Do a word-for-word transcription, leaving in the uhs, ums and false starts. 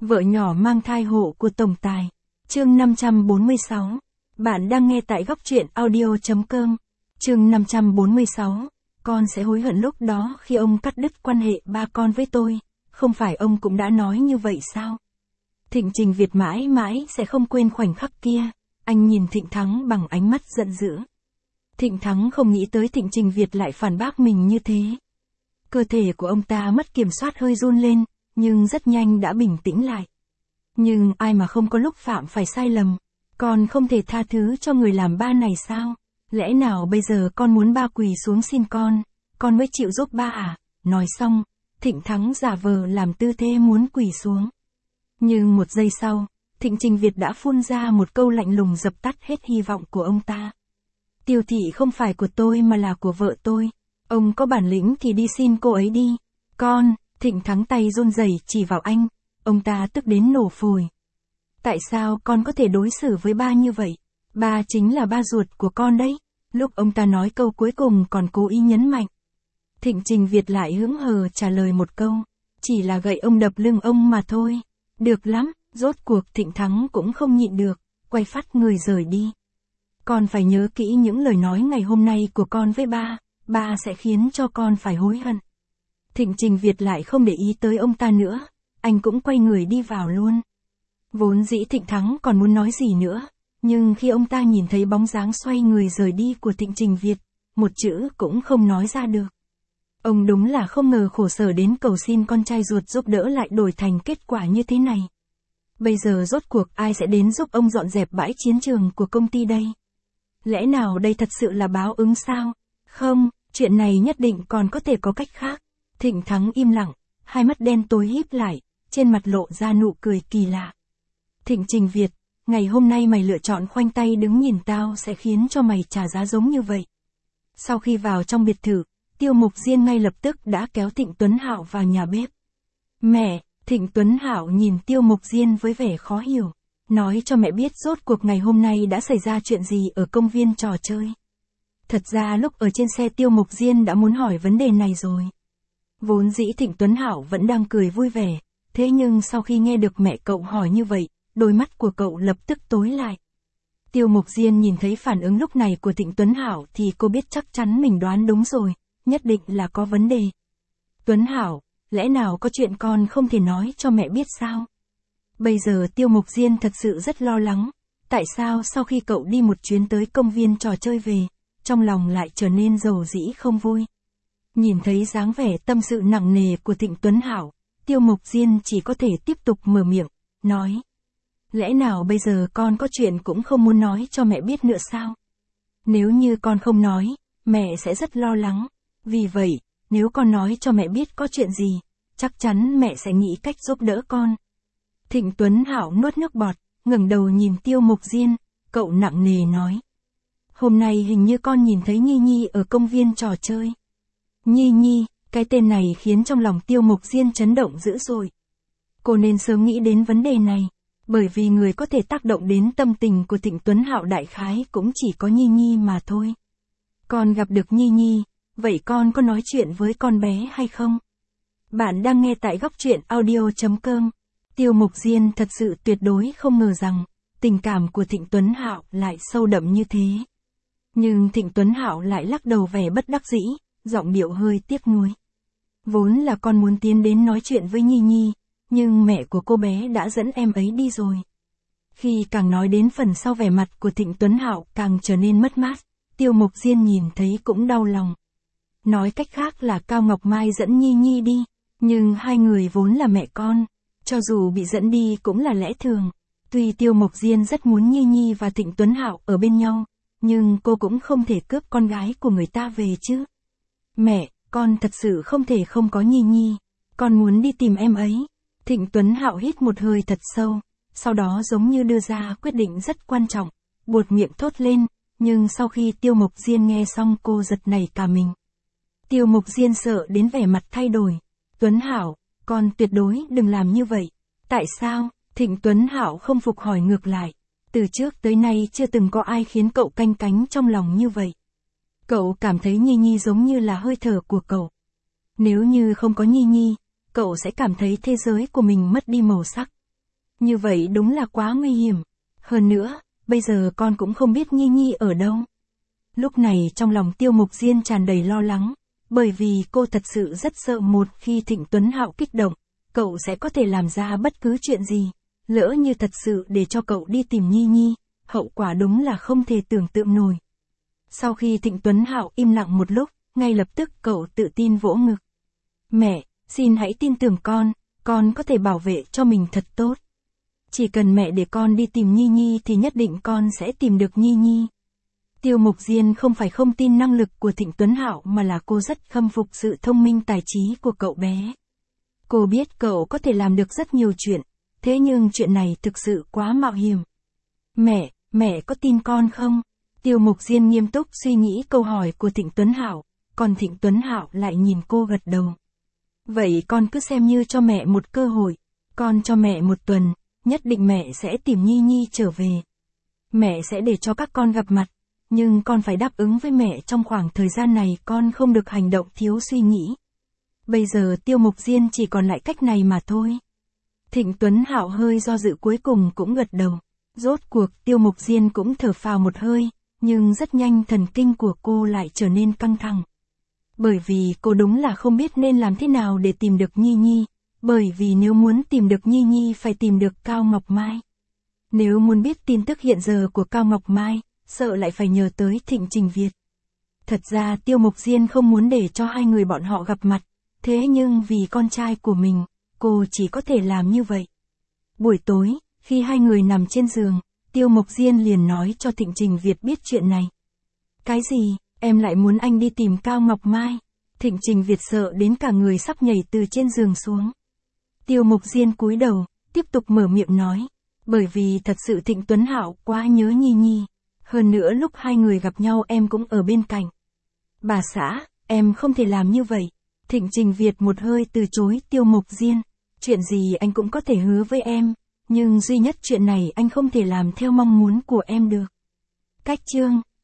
Vợ nhỏ mang thai hộ của tổng tài. Chương năm trăm bốn mươi sáu. Bạn đang nghe tại góc truyện audio chấm com. Chương năm trăm bốn mươi sáu. Con sẽ hối hận lúc đó khi ông cắt đứt quan hệ ba con với tôi. Không phải ông cũng đã nói như vậy sao? Thịnh Trình Việt mãi mãi sẽ không quên khoảnh khắc kia. Anh nhìn Thịnh Thắng bằng ánh mắt giận dữ. Thịnh Thắng không nghĩ tới Thịnh Trình Việt lại phản bác mình như thế. Cơ thể của ông ta mất kiểm soát hơi run lên, nhưng rất nhanh đã bình tĩnh lại. Nhưng ai mà không có lúc phạm phải sai lầm. Con không thể tha thứ cho người làm ba này sao? Lẽ nào bây giờ con muốn ba quỳ xuống xin con, con mới chịu giúp ba à? Nói xong, Thịnh Thắng giả vờ làm tư thế muốn quỳ xuống. Nhưng một giây sau, Thịnh Trình Việt đã phun ra một câu lạnh lùng dập tắt hết hy vọng của ông ta. Tiêu Thị không phải của tôi mà là của vợ tôi. Ông có bản lĩnh thì đi xin cô ấy đi. Con, Thịnh Thắng tay run rẩy chỉ vào anh. Ông ta tức đến nổ phổi. Tại sao con có thể đối xử với ba như vậy? Ba chính là ba ruột của con đấy. Lúc ông ta nói câu cuối cùng còn cố ý nhấn mạnh. Thịnh Trình Việt lại hững hờ trả lời một câu. Chỉ là gậy ông đập lưng ông mà thôi. Được lắm, rốt cuộc Thịnh Thắng cũng không nhịn được, quay phát người rời đi. Con phải nhớ kỹ những lời nói ngày hôm nay của con với ba, ba sẽ khiến cho con phải hối hận. Thịnh Trình Việt lại không để ý tới ông ta nữa, anh cũng quay người đi vào luôn. Vốn dĩ Thịnh Thắng còn muốn nói gì nữa, nhưng khi ông ta nhìn thấy bóng dáng xoay người rời đi của Thịnh Trình Việt, một chữ cũng không nói ra được. Ông đúng là không ngờ khổ sở đến cầu xin con trai ruột giúp đỡ lại đổi thành kết quả như thế này. Bây giờ rốt cuộc ai sẽ đến giúp ông dọn dẹp bãi chiến trường của công ty đây? Lẽ nào đây thật sự là báo ứng sao? Không, chuyện này nhất định còn có thể có cách khác. Thịnh Thắng im lặng, hai mắt đen tối híp lại, trên mặt lộ ra nụ cười kỳ lạ. Thịnh Trình Việt, ngày hôm nay mày lựa chọn khoanh tay đứng nhìn tao sẽ khiến cho mày trả giá giống như vậy. Sau khi vào trong biệt thự, Tiêu Mục Diên ngay lập tức đã kéo Thịnh Tuấn Hạo vào nhà bếp. Mẹ, Thịnh Tuấn Hạo nhìn Tiêu Mục Diên với vẻ khó hiểu. Nói cho mẹ biết rốt cuộc ngày hôm nay đã xảy ra chuyện gì ở công viên trò chơi. Thật ra lúc ở trên xe Tiêu Mục Diên đã muốn hỏi vấn đề này rồi. Vốn dĩ Thịnh Tuấn Hạo vẫn đang cười vui vẻ, thế nhưng sau khi nghe được mẹ cậu hỏi như vậy, đôi mắt của cậu lập tức tối lại. Tiêu Mục Diên nhìn thấy phản ứng lúc này của Thịnh Tuấn Hạo thì cô biết chắc chắn mình đoán đúng rồi, nhất định là có vấn đề. Tuấn Hạo, lẽ nào có chuyện con không thể nói cho mẹ biết sao? Bây giờ Tiêu Mục Diên thật sự rất lo lắng, tại sao sau khi cậu đi một chuyến tới công viên trò chơi về, trong lòng lại trở nên rầu rĩ không vui. Nhìn thấy dáng vẻ tâm sự nặng nề của Thịnh Tuấn Hạo, Tiêu Mục Diên chỉ có thể tiếp tục mở miệng, nói. Lẽ nào bây giờ con có chuyện cũng không muốn nói cho mẹ biết nữa sao? Nếu như con không nói, mẹ sẽ rất lo lắng. Vì vậy, nếu con nói cho mẹ biết có chuyện gì, chắc chắn mẹ sẽ nghĩ cách giúp đỡ con. Thịnh Tuấn Hạo nuốt nước bọt, ngẩng đầu nhìn Tiêu Mục Diên, cậu nặng nề nói. Hôm nay hình như con nhìn thấy Nhi Nhi ở công viên trò chơi. Nhi Nhi, cái tên này khiến trong lòng Tiêu Mục Diên chấn động dữ dội. Cô nên sớm nghĩ đến vấn đề này, bởi vì người có thể tác động đến tâm tình của Thịnh Tuấn Hạo đại khái cũng chỉ có Nhi Nhi mà thôi. Con gặp được Nhi Nhi, vậy con có nói chuyện với con bé hay không? Bạn đang nghe tại góc truyện audio chấm com. Tiêu Mục Diên thật sự tuyệt đối không ngờ rằng, tình cảm của Thịnh Tuấn Hạo lại sâu đậm như thế. Nhưng Thịnh Tuấn Hạo lại lắc đầu vẻ bất đắc dĩ, giọng điệu hơi tiếc nuối. Vốn là con muốn tiến đến nói chuyện với Nhi Nhi, nhưng mẹ của cô bé đã dẫn em ấy đi rồi. Khi càng nói đến phần sau vẻ mặt của Thịnh Tuấn Hạo càng trở nên mất mát, Tiêu Mục Diên nhìn thấy cũng đau lòng. Nói cách khác là Cao Ngọc Mai dẫn Nhi Nhi đi, nhưng hai người vốn là mẹ con, cho dù bị dẫn đi cũng là lẽ thường. Tuy Tiêu Mục Diên rất muốn Nhi Nhi và Thịnh Tuấn Hạo ở bên nhau, nhưng cô cũng không thể cướp con gái của người ta về chứ. Mẹ, con thật sự không thể không có Nhi Nhi, con muốn đi tìm em ấy. Thịnh Tuấn Hạo hít một hơi thật sâu, sau đó giống như đưa ra quyết định rất quan trọng, buột miệng thốt lên, nhưng sau khi Tiêu Mục Diên nghe xong cô giật nảy cả mình. Tiêu Mục Diên sợ đến vẻ mặt thay đổi. Tuấn Hạo, con tuyệt đối đừng làm như vậy. Tại sao? Thịnh Tuấn Hạo không phục hỏi ngược lại. Từ trước tới nay chưa từng có ai khiến cậu canh cánh trong lòng như vậy. Cậu cảm thấy Nhi Nhi giống như là hơi thở của cậu. Nếu như không có Nhi Nhi, cậu sẽ cảm thấy thế giới của mình mất đi màu sắc. Như vậy đúng là quá nguy hiểm. Hơn nữa, bây giờ con cũng không biết Nhi Nhi ở đâu. Lúc này trong lòng Tiêu Mục Diên tràn đầy lo lắng, bởi vì cô thật sự rất sợ một khi Thịnh Tuấn Hạo kích động, cậu sẽ có thể làm ra bất cứ chuyện gì. Lỡ như thật sự để cho cậu đi tìm Nhi Nhi, hậu quả đúng là không thể tưởng tượng nổi. Sau khi Thịnh Tuấn Hạo im lặng một lúc, ngay lập tức cậu tự tin vỗ ngực. Mẹ, xin hãy tin tưởng con, con có thể bảo vệ cho mình thật tốt. Chỉ cần mẹ để con đi tìm Nhi Nhi thì nhất định con sẽ tìm được Nhi Nhi. Tiêu Mục Diên không phải không tin năng lực của Thịnh Tuấn Hạo mà là cô rất khâm phục sự thông minh tài trí của cậu bé. Cô biết cậu có thể làm được rất nhiều chuyện, thế nhưng chuyện này thực sự quá mạo hiểm. Mẹ, mẹ có tin con không? Tiêu Mục Diên nghiêm túc suy nghĩ câu hỏi của Thịnh Tuấn Hạo, còn Thịnh Tuấn Hạo lại nhìn cô gật đầu. Vậy con cứ xem như cho mẹ một cơ hội, con cho mẹ một tuần, nhất định mẹ sẽ tìm Nhi Nhi trở về. Mẹ sẽ để cho các con gặp mặt, nhưng con phải đáp ứng với mẹ trong khoảng thời gian này con không được hành động thiếu suy nghĩ. Bây giờ Tiêu Mục Diên chỉ còn lại cách này mà thôi. Thịnh Tuấn Hạo hơi do dự cuối cùng cũng gật đầu. Rốt cuộc Tiêu Mục Diên cũng thở phào một hơi, nhưng rất nhanh thần kinh của cô lại trở nên căng thẳng. Bởi vì cô đúng là không biết nên làm thế nào để tìm được Nhi Nhi, bởi vì nếu muốn tìm được Nhi Nhi phải tìm được Cao Ngọc Mai. Nếu muốn biết tin tức hiện giờ của Cao Ngọc Mai, sợ lại phải nhờ tới Thịnh Trình Việt. Thật ra Tiêu Mục Diên không muốn để cho hai người bọn họ gặp mặt, thế nhưng vì con trai của mình, cô chỉ có thể làm như vậy. Buổi tối, khi hai người nằm trên giường, Tiêu Mục Diên liền nói cho Thịnh Trình Việt biết chuyện này. Cái gì, em lại muốn anh đi tìm Cao Ngọc Mai? Thịnh Trình Việt sợ đến cả người sắp nhảy từ trên giường xuống. Tiêu Mục Diên cúi đầu, tiếp tục mở miệng nói. Bởi vì thật sự Thịnh Tuấn Hạo quá nhớ Nhi Nhi. Hơn nữa lúc hai người gặp nhau em cũng ở bên cạnh. Bà xã, em không thể làm như vậy. Thịnh Trình Việt một hơi từ chối Tiêu Mục Diên. Chuyện gì anh cũng có thể hứa với em, nhưng duy nhất chuyện này anh không thể làm theo mong muốn của em được. Cách chương